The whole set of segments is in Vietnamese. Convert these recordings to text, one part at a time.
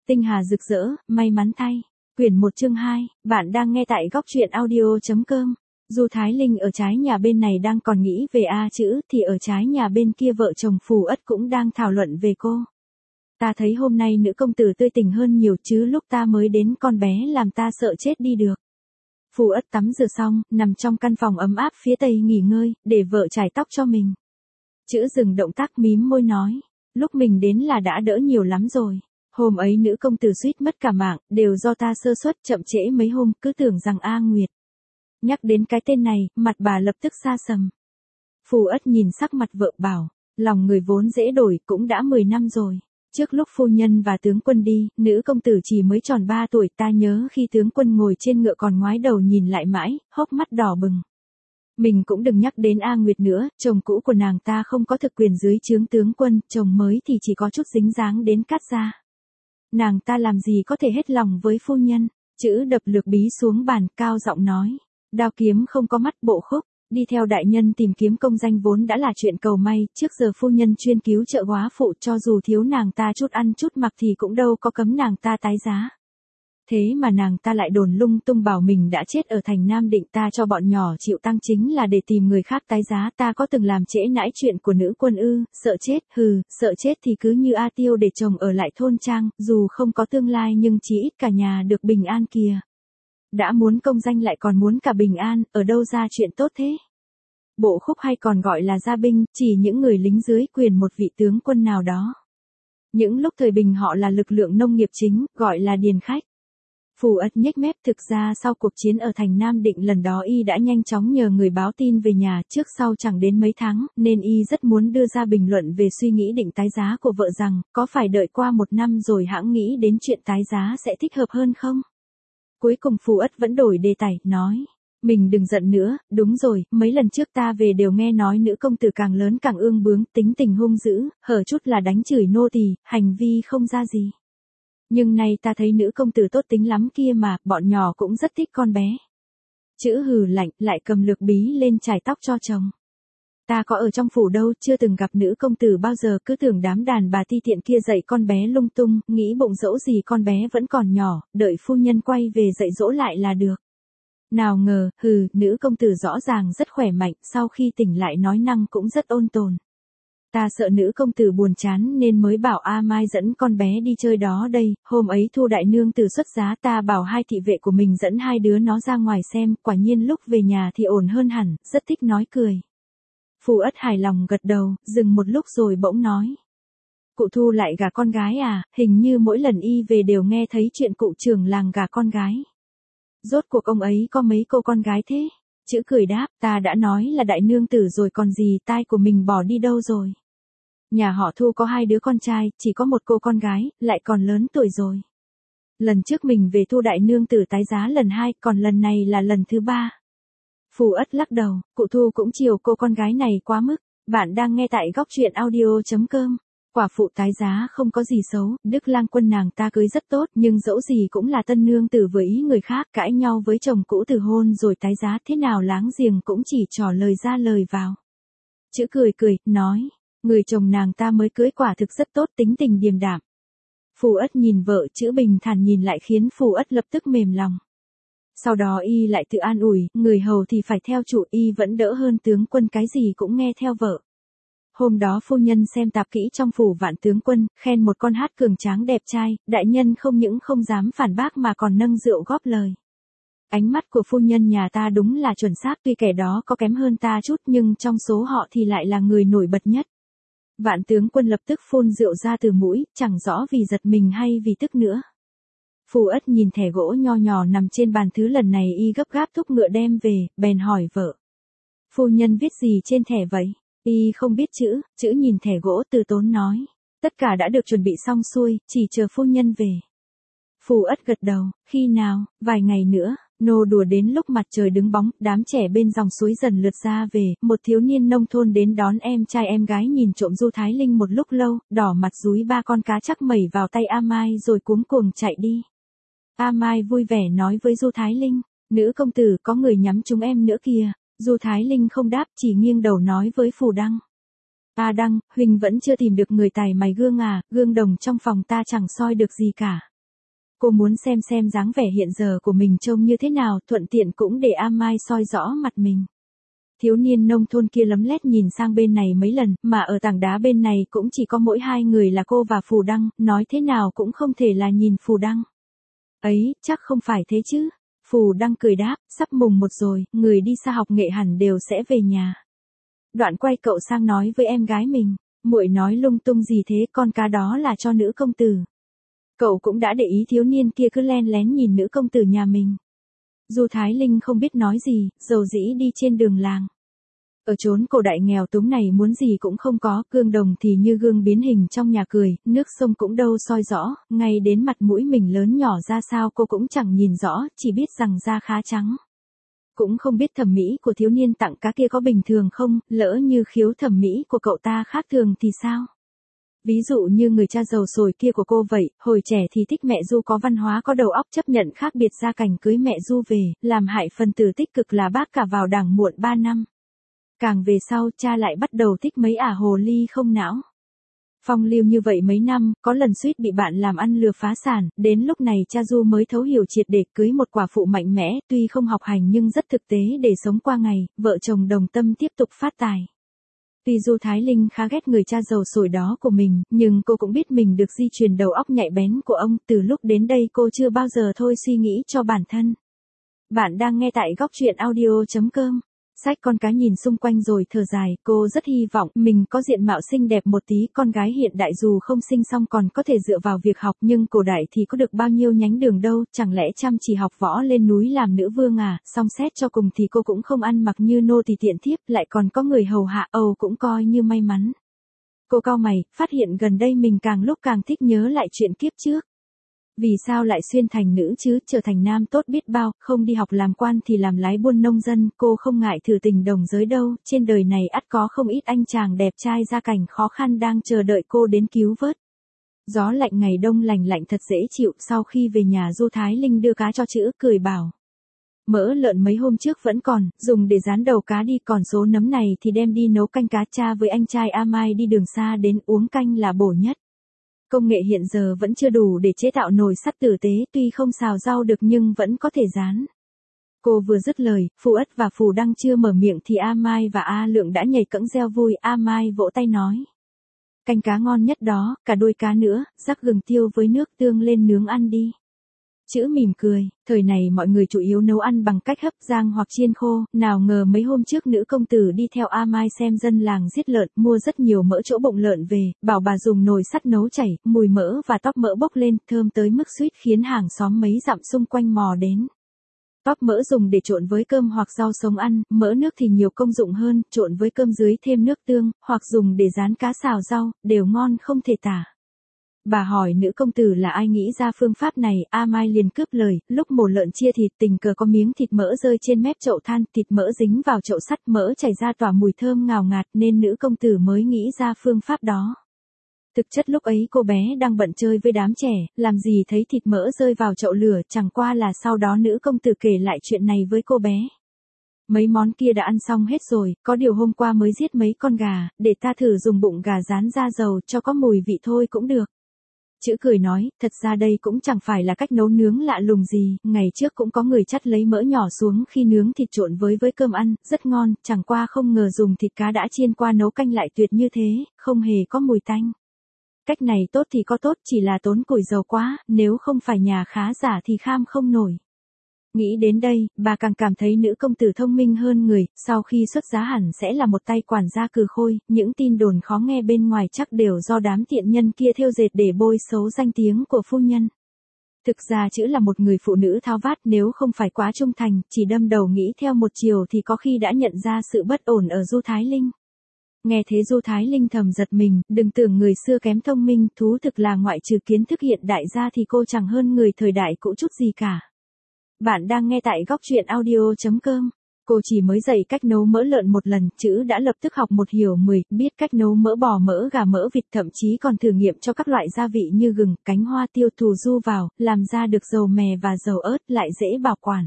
Tinh hà rực rỡ, may mắn thay. Quyển 1 chương 2, bạn đang nghe tại góc truyện audio.com. Du Thái Linh ở trái nhà bên này đang còn nghĩ về A chữ thì ở trái nhà bên kia vợ chồng Phù Ất cũng đang thảo luận về cô. Ta thấy hôm nay nữ công tử tươi tỉnh hơn nhiều chứ lúc ta mới đến con bé làm ta sợ chết đi được. Phù Ất tắm rửa xong, nằm trong căn phòng ấm áp phía tây nghỉ ngơi, để vợ chải tóc cho mình. Chữ dừng động tác mím môi nói, lúc mình đến là đã đỡ nhiều lắm rồi. Hôm ấy nữ công tử suýt mất cả mạng, đều do ta sơ suất chậm trễ mấy hôm, cứ tưởng rằng A Nguyệt. Nhắc đến cái tên này, mặt bà lập tức xa sầm. Phù Ất nhìn sắc mặt vợ bảo, lòng người vốn dễ đổi, cũng đã 10 năm rồi. Trước lúc phu nhân và tướng quân đi, nữ công tử chỉ mới tròn 3 tuổi, ta nhớ khi tướng quân ngồi trên ngựa còn ngoái đầu nhìn lại mãi, hốc mắt đỏ bừng. Mình cũng đừng nhắc đến A Nguyệt nữa, chồng cũ của nàng ta không có thực quyền dưới trướng tướng quân, chồng mới thì chỉ có chút dính dáng đến Cát gia. Nàng ta làm gì có thể hết lòng với phu nhân, chữ đập lược bí xuống bàn, cao giọng nói, đao kiếm không có mắt bộ khúc, đi theo đại nhân tìm kiếm công danh vốn đã là chuyện cầu may, trước giờ phu nhân chuyên cứu trợ góa phụ, cho dù thiếu nàng ta chút ăn chút mặc thì cũng đâu có cấm nàng ta tái giá. Thế mà nàng ta lại đồn lung tung bảo mình đã chết ở thành Nam Định, ta cho bọn nhỏ chịu tăng chính là để tìm người khác tái giá, ta có từng làm trễ nãi chuyện của nữ quân ư, sợ chết, sợ chết thì cứ như A Tiêu để chồng ở lại thôn trang, dù không có tương lai nhưng chí ít cả nhà được bình an kìa. Đã muốn công danh lại còn muốn cả bình an, ở đâu ra chuyện tốt thế? Bộ khúc hay còn gọi là gia binh, chỉ những người lính dưới quyền một vị tướng quân nào đó. Những lúc thời bình họ là lực lượng nông nghiệp chính, gọi là điền khách. Phù Ất nhếch mép, thực ra sau cuộc chiến ở thành Nam Định lần đó y đã nhanh chóng nhờ người báo tin về nhà, trước sau chẳng đến mấy tháng, nên y rất muốn đưa ra bình luận về suy nghĩ định tái giá của vợ rằng, có phải đợi qua 1 năm rồi hãng nghĩ đến chuyện tái giá sẽ thích hợp hơn không? Cuối cùng Phù Ất vẫn đổi đề tài, nói, mình đừng giận nữa, đúng rồi, mấy lần trước ta về đều nghe nói nữ công tử càng lớn càng ương bướng, tính tình hung dữ, hở chút là đánh chửi nô tỳ, hành vi không ra gì. Nhưng nay ta thấy nữ công tử tốt tính lắm kia mà, bọn nhỏ cũng rất thích con bé. Chữ hừ lạnh, lại cầm lược bí lên chải tóc cho chồng. Ta có ở trong phủ đâu, chưa từng gặp nữ công tử bao giờ, cứ tưởng đám đàn bà ti tiện kia dạy con bé lung tung, nghĩ bụng dẫu gì con bé vẫn còn nhỏ, đợi phu nhân quay về dạy dỗ lại là được. Nào ngờ, nữ công tử rõ ràng rất khỏe mạnh, sau khi tỉnh lại nói năng cũng rất ôn tồn. Ta sợ nữ công tử buồn chán nên mới bảo A Mai dẫn con bé đi chơi đó đây, hôm ấy Thu đại nương tử xuất giá, ta bảo 2 thị vệ của mình dẫn 2 đứa nó ra ngoài xem, quả nhiên lúc về nhà thì ổn hơn hẳn, rất thích nói cười. Phù Ất hài lòng gật đầu, dừng một lúc rồi bỗng nói. Cụ Thu lại gả con gái à, hình như mỗi lần y về đều nghe thấy chuyện cụ trưởng làng gả con gái. Rốt cuộc ông ấy có mấy cô con gái thế? Chữ cười đáp, ta đã nói là đại nương tử rồi còn gì, tai của mình bỏ đi đâu rồi. Nhà họ Thu có 2 đứa con trai, chỉ có 1 cô con gái, lại còn lớn tuổi rồi. Lần trước mình về Thu đại nương tử tái giá lần 2, còn lần này là lần thứ 3. Phù Ất lắc đầu, cụ Thu cũng chiều cô con gái này quá mức. Bạn đang nghe tại góc truyện audio.com. Quả phụ tái giá không có gì xấu, Đức Lang Quân nàng ta cưới rất tốt, nhưng dẫu gì cũng là tân nương tử với ý người khác, cãi nhau với chồng cũ từ hôn rồi tái giá, thế nào láng giềng cũng chỉ trỏ lời ra lời vào. Chữ cười, nói, người chồng nàng ta mới cưới quả thực rất tốt, tính tình điềm đạm. Phù Ất nhìn vợ, chữ bình thản nhìn lại khiến Phù Ất lập tức mềm lòng. Sau đó y lại tự an ủi, người hầu thì phải theo chủ, y vẫn đỡ hơn tướng quân cái gì cũng nghe theo vợ. Hôm đó phu nhân xem tạp kỹ trong phủ Vạn tướng quân, khen một con hát cường tráng đẹp trai, đại nhân không những không dám phản bác mà còn nâng rượu góp lời. Ánh mắt của phu nhân nhà ta đúng là chuẩn xác, tuy kẻ đó có kém hơn ta chút nhưng trong số họ thì lại là người nổi bật nhất. Vạn tướng quân lập tức phun rượu ra từ mũi, chẳng rõ vì giật mình hay vì tức nữa. Phù Ất nhìn thẻ gỗ nho nhỏ nằm trên bàn, thứ lần này y gấp gáp thúc ngựa đem về, bèn hỏi vợ. Phu nhân viết gì trên thẻ vậy? Y không biết chữ nhìn thẻ gỗ từ tốn nói. Tất cả đã được chuẩn bị xong xuôi, chỉ chờ phu nhân về. Phù Ất gật đầu, khi nào, vài ngày nữa, nô đùa đến lúc mặt trời đứng bóng, đám trẻ bên dòng suối dần lượt ra về, một thiếu niên nông thôn đến đón em trai em gái nhìn trộm Du Thái Linh một lúc lâu, đỏ mặt dúi 3 con cá chắc mẩy vào tay A Mai rồi cuống cuồng chạy đi. A Mai vui vẻ nói với Du Thái Linh, nữ công tử có người nhắm trúng em nữa kìa. Du Thái Linh không đáp, chỉ nghiêng đầu nói với Phù Đăng. A Đăng, huynh vẫn chưa tìm được người tài mài gương à, gương đồng trong phòng ta chẳng soi được gì cả. Cô muốn xem dáng vẻ hiện giờ của mình trông như thế nào, thuận tiện cũng để A Mai soi rõ mặt mình. Thiếu niên nông thôn kia lấm lét nhìn sang bên này mấy lần, mà ở tảng đá bên này cũng chỉ có mỗi hai người là cô và Phù Đăng, nói thế nào cũng không thể là nhìn Phù Đăng. Ấy, chắc không phải thế chứ. Phù Đăng cười đáp, sắp mùng 1 rồi, người đi xa học nghệ hẳn đều sẽ về nhà. Đoạn quay cậu sang nói với em gái mình, muội nói lung tung gì thế, con cá đó là cho nữ công tử. Cậu cũng đã để ý thiếu niên kia cứ len lén nhìn nữ công tử nhà mình. Du Thái Linh không biết nói gì, dầu dĩ đi trên đường làng. Ở chốn cổ đại nghèo túng này muốn gì cũng không có, gương đồng thì như gương biến hình trong nhà cười, nước sông cũng đâu soi rõ, ngay đến mặt mũi mình lớn nhỏ ra sao cô cũng chẳng nhìn rõ, chỉ biết rằng da khá trắng. Cũng không biết thẩm mỹ của thiếu niên tặng cá kia có bình thường không, lỡ như khiếu thẩm mỹ của cậu ta khác thường thì sao? Ví dụ như người cha giàu sồi kia của cô vậy, hồi trẻ thì thích mẹ Du có văn hóa có đầu óc chấp nhận khác biệt gia cảnh cưới mẹ Du về, làm hại phần tử tích cực là bác cả vào đảng muộn 3 năm. Càng về sau cha lại bắt đầu thích mấy ả hồ ly không não. Phong lưu như vậy mấy năm, có lần suýt bị bạn làm ăn lừa phá sản, đến lúc này cha Du mới thấu hiểu triệt để cưới một quả phụ mạnh mẽ, tuy không học hành nhưng rất thực tế để sống qua ngày, vợ chồng đồng tâm tiếp tục phát tài. Tuy Du Thái Linh khá ghét người cha giàu sồi đó của mình, nhưng cô cũng biết mình được di truyền đầu óc nhạy bén của ông, từ lúc đến đây cô chưa bao giờ thôi suy nghĩ cho bản thân. Bạn đang nghe tại góc truyện audio.com. Sách con cá nhìn xung quanh rồi thở dài, cô rất hy vọng mình có diện mạo xinh đẹp một tí, con gái hiện đại dù không sinh xong còn có thể dựa vào việc học, nhưng cổ đại thì có được bao nhiêu nhánh đường đâu, chẳng lẽ chăm chỉ học võ lên núi làm nữ vương à, song xét cho cùng thì cô cũng không ăn mặc như nô tỳ tiện thiếp, lại còn có người hầu hạ, cũng coi như may mắn. Cô cau mày, phát hiện gần đây mình càng lúc càng thích nhớ lại chuyện kiếp trước. Vì sao lại xuyên thành nữ chứ, trở thành nam tốt biết bao, không đi học làm quan thì làm lái buôn nông dân, cô không ngại thử tình đồng giới đâu, trên đời này ắt có không ít anh chàng đẹp trai gia cảnh khó khăn đang chờ đợi cô đến cứu vớt. Gió lạnh ngày đông lành lạnh thật dễ chịu, sau khi về nhà Du Thái Linh đưa cá cho chữ, cười bảo. Mỡ lợn mấy hôm trước vẫn còn, dùng để rán đầu cá đi, còn số nấm này thì đem đi nấu canh cá, cha với anh trai A Mai đi đường xa đến uống canh là bổ nhất. Công nghệ hiện giờ vẫn chưa đủ để chế tạo nồi sắt tử tế, tuy không xào rau được nhưng vẫn có thể rán. Cô vừa dứt lời, Phù Ất và Phù Đăng chưa mở miệng thì A Mai và A Lượng đã nhảy cẫng reo vui, A Mai vỗ tay nói. Canh cá ngon nhất đó, cả đuôi cá nữa, rắc gừng tiêu với nước tương lên nướng ăn đi. Chữ mỉm cười, thời này mọi người chủ yếu nấu ăn bằng cách hấp rang hoặc chiên khô, nào ngờ mấy hôm trước nữ công tử đi theo A Mai xem dân làng giết lợn, mua rất nhiều mỡ chỗ bụng lợn về, bảo bà dùng nồi sắt nấu chảy, mùi mỡ và tóp mỡ bốc lên, thơm tới mức suýt khiến hàng xóm mấy dặm xung quanh mò đến. Tóp mỡ dùng để trộn với cơm hoặc rau sống ăn, mỡ nước thì nhiều công dụng hơn, trộn với cơm dưới thêm nước tương, hoặc dùng để rán cá xào rau, đều ngon không thể tả. Bà hỏi nữ công tử là ai nghĩ ra phương pháp này, A Mai liền cướp lời, lúc mổ lợn chia thịt tình cờ có miếng thịt mỡ rơi trên mép chậu than, thịt mỡ dính vào chậu sắt, mỡ chảy ra tỏa mùi thơm ngào ngạt nên nữ công tử mới nghĩ ra phương pháp đó. Thực chất lúc ấy cô bé đang bận chơi với đám trẻ, làm gì thấy thịt mỡ rơi vào chậu lửa, chẳng qua là sau đó nữ công tử kể lại chuyện này với cô bé. Mấy món kia đã ăn xong hết rồi, có điều hôm qua mới giết mấy con gà, để ta thử dùng bụng gà rán ra dầu cho có mùi vị thôi cũng được. Chữ cười nói, thật ra đây cũng chẳng phải là cách nấu nướng lạ lùng gì, ngày trước cũng có người chắt lấy mỡ nhỏ xuống khi nướng thịt trộn với cơm ăn, rất ngon, chẳng qua không ngờ dùng thịt cá đã chiên qua nấu canh lại tuyệt như thế, không hề có mùi tanh. Cách này tốt thì có tốt, chỉ là tốn củi dầu quá, nếu không phải nhà khá giả thì kham không nổi. Nghĩ đến đây, bà càng cảm thấy nữ công tử thông minh hơn người, sau khi xuất giá hẳn sẽ là một tay quản gia cừ khôi, những tin đồn khó nghe bên ngoài chắc đều do đám tiện nhân kia thêu dệt để bôi xấu danh tiếng của phu nhân. Thực ra chữ là một người phụ nữ tháo vát, nếu không phải quá trung thành, chỉ đâm đầu nghĩ theo một chiều thì có khi đã nhận ra sự bất ổn ở Du Thái Linh. Nghe thế Du Thái Linh thầm giật mình, đừng tưởng người xưa kém thông minh, thú thực là ngoại trừ kiến thức hiện đại ra thì cô chẳng hơn người thời đại cũ chút gì cả. Bạn đang nghe tại góc truyện audio.com. Cô chỉ mới dạy cách nấu mỡ lợn một lần, chữ đã lập tức học một hiểu 10, biết cách nấu mỡ bò, mỡ gà, mỡ vịt, thậm chí còn thử nghiệm cho các loại gia vị như gừng, cánh hoa tiêu thù du vào, làm ra được dầu mè và dầu ớt, lại dễ bảo quản.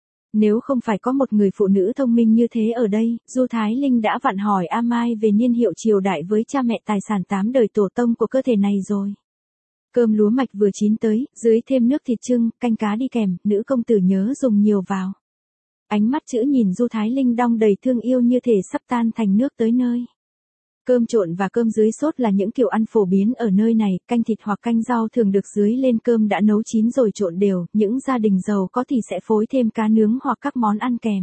Nếu không phải có một người phụ nữ thông minh như thế ở đây, Du Thái Linh đã vặn hỏi A Mai về niên hiệu triều đại với cha mẹ tài sản 8 đời tổ tông của cơ thể này rồi. Cơm lúa mạch vừa chín tới, dưới thêm nước thịt chưng, canh cá đi kèm, nữ công tử nhớ dùng nhiều vào. Ánh mắt chữ nhìn Du Thái Linh đong đầy thương yêu như thể sắp tan thành nước tới nơi. Cơm trộn và cơm dưới sốt là những kiểu ăn phổ biến ở nơi này, canh thịt hoặc canh rau thường được dưới lên cơm đã nấu chín rồi trộn đều, những gia đình giàu có thì sẽ phối thêm cá nướng hoặc các món ăn kèm.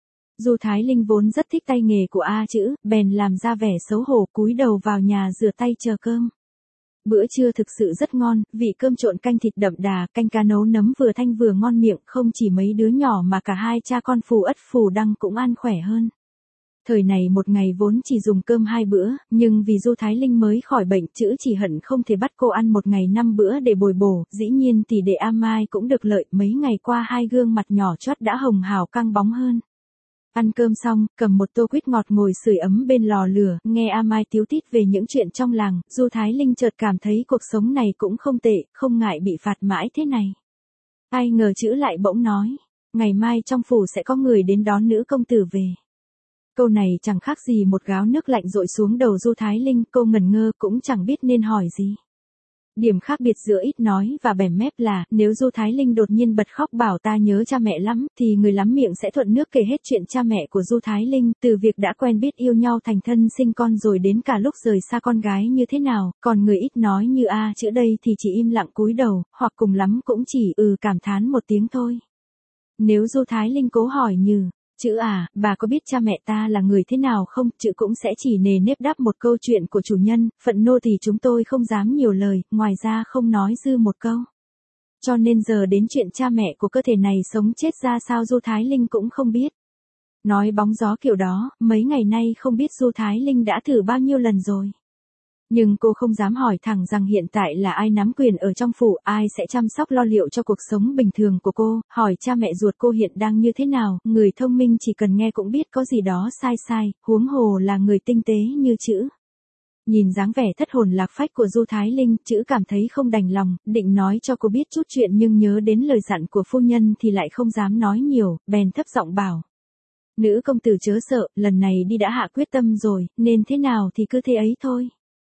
Du Thái Linh vốn rất thích tay nghề của A Chữ, bèn làm ra vẻ xấu hổ cúi đầu vào nhà rửa tay chờ cơm. Bữa trưa thực sự rất ngon, vị cơm trộn canh thịt đậm đà, canh cá nấu nấm vừa thanh vừa ngon miệng, không chỉ mấy đứa nhỏ mà cả hai cha con Phù Ất Phù Đăng cũng ăn khỏe hơn. Thời này một ngày vốn chỉ dùng cơm 2 bữa, nhưng vì Du Thái Linh mới khỏi bệnh, Chữ chỉ hận không thể bắt cô ăn một ngày 5 bữa để bồi bổ, dĩ nhiên thì để A Mai cũng được lợi, mấy ngày qua hai gương mặt nhỏ chót đã hồng hào căng bóng hơn. Ăn cơm xong, cầm một tô quýt ngọt ngồi sưởi ấm bên lò lửa, nghe A Mai tíu tít về những chuyện trong làng, Du Thái Linh chợt cảm thấy cuộc sống này cũng không tệ, không ngại bị phạt mãi thế này. Ai ngờ Chữ lại bỗng nói, ngày mai trong phủ sẽ có người đến đón nữ công tử về. Câu này chẳng khác gì một gáo nước lạnh dội xuống đầu Du Thái Linh, cô ngẩn ngơ cũng chẳng biết nên hỏi gì. Điểm khác biệt giữa ít nói và bẻm mép là, nếu Du Thái Linh đột nhiên bật khóc bảo ta nhớ cha mẹ lắm, thì người lắm miệng sẽ thuận nước kể hết chuyện cha mẹ của Du Thái Linh, từ việc đã quen biết yêu nhau thành thân sinh con rồi đến cả lúc rời xa con gái như thế nào, còn người ít nói như A Chữ đây thì chỉ im lặng cúi đầu, hoặc cùng lắm cũng chỉ cảm thán một tiếng thôi. Nếu Du Thái Linh cố hỏi như, Chữ à, bà có biết cha mẹ ta là người thế nào không? Chữ cũng sẽ chỉ nề nếp đáp một câu chuyện của chủ nhân, phận nô thì chúng tôi không dám nhiều lời, ngoài ra không nói dư một câu. Cho nên giờ đến chuyện cha mẹ của cơ thể này sống chết ra sao Du Thái Linh cũng không biết. Nói bóng gió kiểu đó, mấy ngày nay không biết Du Thái Linh đã thử bao nhiêu lần rồi. Nhưng cô không dám hỏi thẳng rằng hiện tại là ai nắm quyền ở trong phủ, ai sẽ chăm sóc lo liệu cho cuộc sống bình thường của cô, hỏi cha mẹ ruột cô hiện đang như thế nào, người thông minh chỉ cần nghe cũng biết có gì đó sai sai, huống hồ là người tinh tế như Chữ. Nhìn dáng vẻ thất hồn lạc phách của Du Thái Linh, Chữ cảm thấy không đành lòng, định nói cho cô biết chút chuyện nhưng nhớ đến lời dặn của phu nhân thì lại không dám nói nhiều, bèn thấp giọng bảo. Nữ công tử chớ sợ, lần này đi đã hạ quyết tâm rồi, nên thế nào thì cứ thế ấy thôi.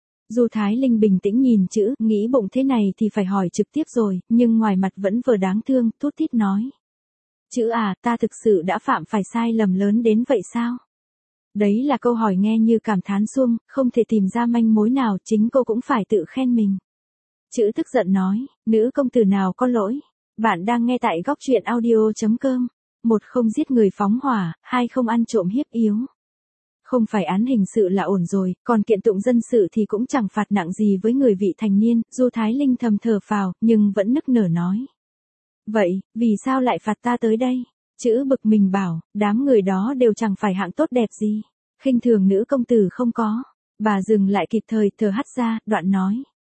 Du Thái Linh bình tĩnh nhìn Chữ, nghĩ bụng thế này thì phải hỏi trực tiếp rồi, nhưng ngoài mặt vẫn vừa đáng thương, thút thít nói. Chữ à, ta thực sự đã phạm phải sai lầm lớn đến vậy sao? Đấy là câu hỏi nghe như cảm thán suông, không thể tìm ra manh mối nào, chính cô cũng phải tự khen mình. Chữ tức giận nói, nữ công tử nào có lỗi? Bạn đang nghe tại góc truyện audio.com. 1. Không giết người phóng hỏa, 2. Không ăn trộm hiếp yếu. Không phải án hình sự là ổn rồi, còn kiện tụng dân sự thì cũng chẳng phạt nặng gì với người vị thành niên, Du Thái Linh thầm thở phào, nhưng vẫn nức nở nói. Vậy, vì sao lại phạt ta tới đây? Chữ bực mình bảo, đám người đó đều chẳng phải hạng tốt đẹp gì. Khinh thường nữ công tử không có. Bà dừng lại kịp thời, thở hắt ra, đoạn nói.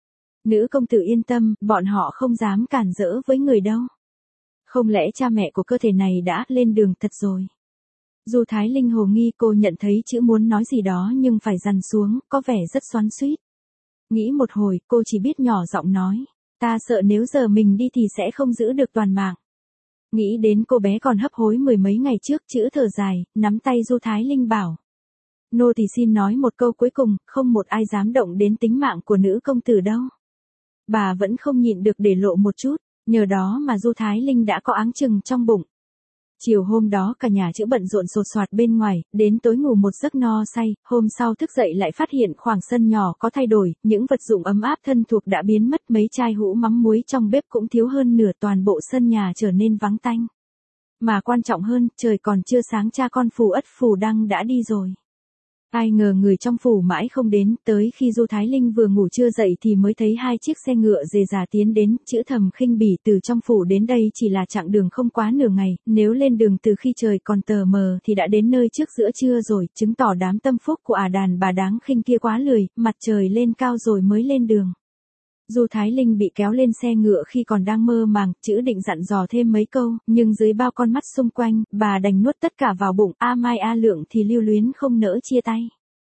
Nữ công tử yên tâm, bọn họ không dám cản rỡ với người đâu. Không lẽ cha mẹ của cơ thể này đã lên đường thật rồi? Du Thái Linh hồ nghi, cô nhận thấy Chữ muốn nói gì đó nhưng phải dằn xuống, có vẻ rất xoắn xuýt. Nghĩ một hồi, cô chỉ biết nhỏ giọng nói, ta sợ nếu giờ mình đi thì sẽ không giữ được toàn mạng. Nghĩ đến cô bé còn hấp hối mười mấy ngày trước, Chữ thở dài, nắm tay Du Thái Linh bảo. Nô thì xin nói một câu cuối cùng, không một ai dám động đến tính mạng của nữ công tử đâu. Bà vẫn không nhịn được để lộ một chút, nhờ đó mà Du Thái Linh đã có áng chừng trong bụng. Chiều hôm đó cả nhà Chữ bận rộn sột soạt bên ngoài, đến tối ngủ một giấc no say, hôm sau thức dậy lại phát hiện khoảng sân nhỏ có thay đổi, những vật dụng ấm áp thân thuộc đã biến mất, mấy chai hũ mắm muối trong bếp cũng thiếu hơn nửa, toàn bộ sân nhà trở nên vắng tanh. Mà quan trọng hơn, trời còn chưa sáng cha con Phù Ất Phù Đăng đã đi rồi. Ai ngờ người trong phủ mãi không đến, tới khi Du Thái Linh vừa ngủ trưa dậy thì mới thấy 2 chiếc xe ngựa dề dà tiến đến, Chữ thầm khinh bỉ, từ trong phủ đến đây chỉ là chặng đường không quá nửa ngày, nếu lên đường từ khi trời còn tờ mờ thì đã đến nơi trước giữa trưa rồi, chứng tỏ đám tâm phúc của đàn bà đáng khinh kia quá lười, mặt trời lên cao rồi mới lên đường. Du Thái Linh bị kéo lên xe ngựa khi còn đang mơ màng, Chữ định dặn dò thêm mấy câu, nhưng dưới bao con mắt xung quanh, bà đành nuốt tất cả vào bụng, A Mai A Lượng thì lưu luyến không nỡ chia tay.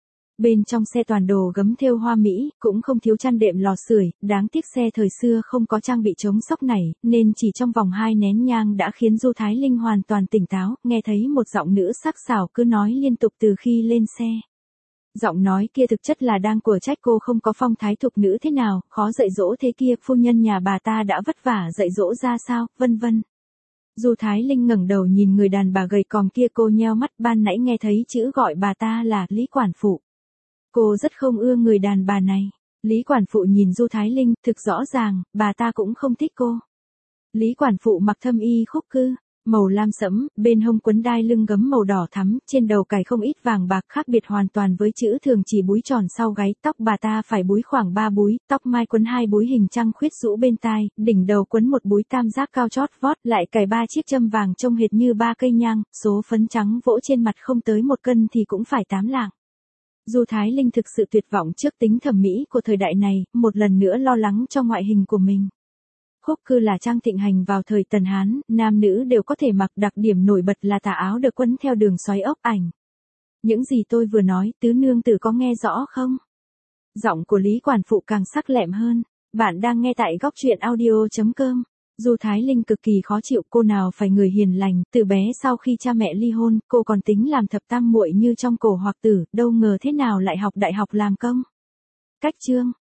Bên trong xe toàn đồ gấm thêu hoa mỹ, cũng không thiếu chăn đệm lò sưởi, đáng tiếc xe thời xưa không có trang bị chống sốc này, nên chỉ trong vòng 2 nén nhang đã khiến Du Thái Linh hoàn toàn tỉnh táo, nghe thấy một giọng nữ sắc sảo cứ nói liên tục từ khi lên xe. Giọng nói kia thực chất là đang của trách cô không có phong thái thục nữ thế nào, khó dạy dỗ thế kia, phu nhân nhà bà ta đã vất vả dạy dỗ ra sao, vân vân. Du Thái Linh ngẩng đầu nhìn người đàn bà gầy còm kia, cô nheo mắt, ban nãy nghe thấy chữ gọi bà ta là Lý quản phụ. Cô rất không ưa người đàn bà này. Lý quản phụ nhìn Du Thái Linh, thực rõ ràng, bà ta cũng không thích cô. Lý quản phụ mặc thâm y khúc cư, màu lam sẫm, bên hông quấn đai lưng gấm màu đỏ thắm, trên đầu cài không ít vàng bạc, khác biệt hoàn toàn với chữ thường chỉ búi tròn sau gáy, tóc bà ta phải búi khoảng 3 búi, tóc mai quấn 2 búi hình trăng khuyết rũ bên tai, đỉnh đầu quấn một búi tam giác cao chót vót, lại cài 3 chiếc châm vàng trông hệt như 3 cây nhang, số phấn trắng vỗ trên mặt không tới 1 cân thì cũng phải 8 lạng. Du Thái Linh thực sự tuyệt vọng trước tính thẩm mỹ của thời đại này, một lần nữa lo lắng cho ngoại hình của mình. Khúc cư là trang thịnh hành vào thời Tần Hán, nam nữ đều có thể mặc, đặc điểm nổi bật là tà áo được quấn theo đường xoáy ốc ảnh. Những gì tôi vừa nói, tứ nương tử có nghe rõ không? Giọng của Lý quản phụ càng sắc lẹm hơn. Bạn đang nghe tại góc truyện audio.com. Du Thái Linh cực kỳ khó chịu, cô nào phải người hiền lành, từ bé sau khi cha mẹ ly hôn, cô còn tính làm thập tam muội như trong cổ hoặc tử, đâu ngờ thế nào lại học đại học làm công. Cách chương